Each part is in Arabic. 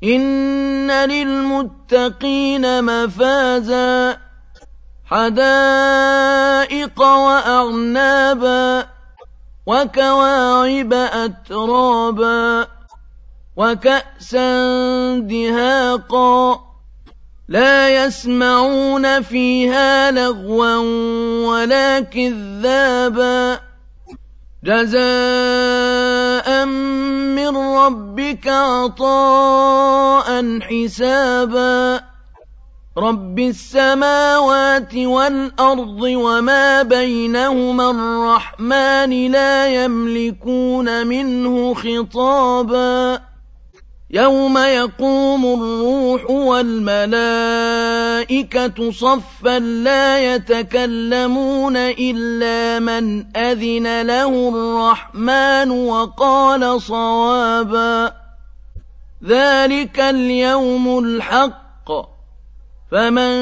إن للمتقين مفازا حدائق وأعنابا وكواعب أترابا وكأسا دهاقا لا يسمعون فيها لغوا ولا كذابا جزاء من ربك عطاء حسابا رب السماوات والأرض وما بينهما الرحمن لا يملكون منه خطابا يوم يقوم الروح والملائكة صفا لا يتكلمون إلا من أذن له الرحمن وقال صوابا ذلك اليوم الحق فمن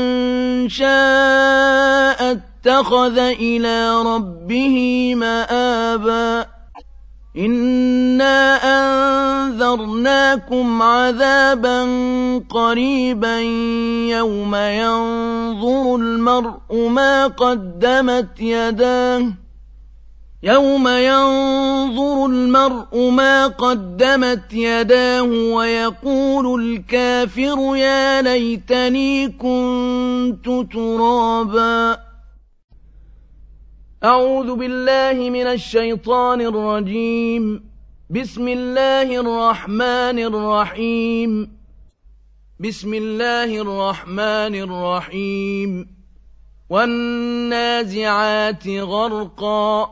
شاء اتخذ إلى ربه مآبا إنا أنذرناكم عذابا قريبا يوم ينظر المرء ما قدمت يداه ويقول الكافر يا ليتني كنت ترابا أعوذ بالله من الشيطان الرجيم بسم الله الرحمن الرحيم والنازعات غرقا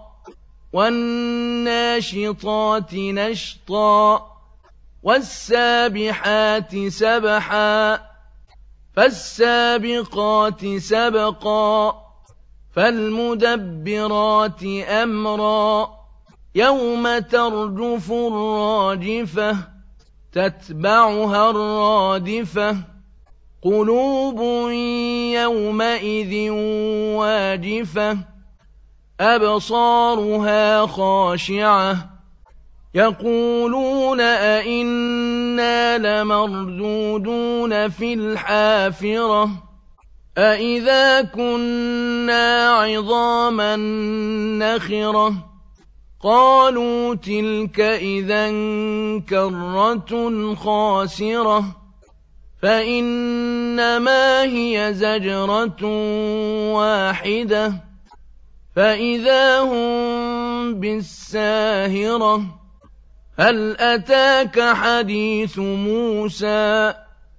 والناشطات نشطا والسابحات سبحا فالسابقات سبقا فالمدبرات أمرا يوم ترجف الراجفة تتبعها الرادفة قلوب يومئذ واجفة أبصارها خاشعة يقولون أئنا لمردودون في الحافرة أئذا كنا عظاما نخرة قالوا تلك إذا كرة خاسرة فإنما هي زجرة واحدة فإذا هم بالساهرة هل أتاك حديث موسى